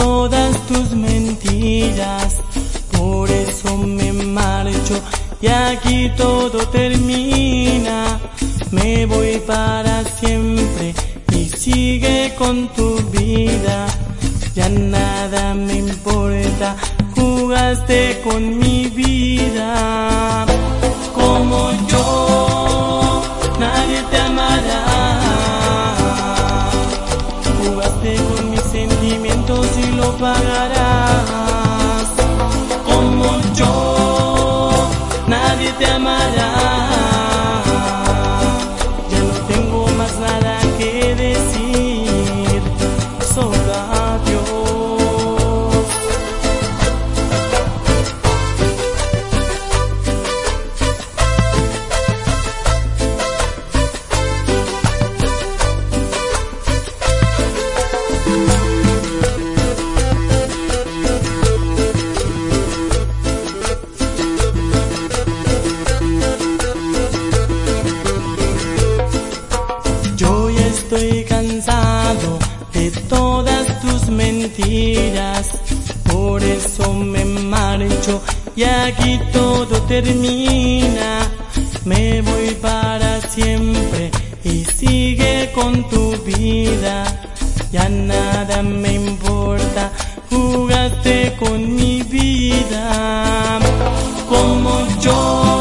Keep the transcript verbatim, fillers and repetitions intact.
todas tus mentiras, por eso me marcho y aquí todo termina. Me voy para siempre y sigue con tu vida, ya nada me importa, jugaste con mi vida. Como yo, nadie te amará, jugaste con mis sentimientos y lo pagarás. Como yo, nadie te amará, ya no tengo más nada que decir, solo adiós. Yo ya estoy cansado de todas tus mentiras, por eso me marcho y aquí todo termina. Me voy para siempre y sigue con tu vida, ya nada me importa, jugaste con mi vida. Como yo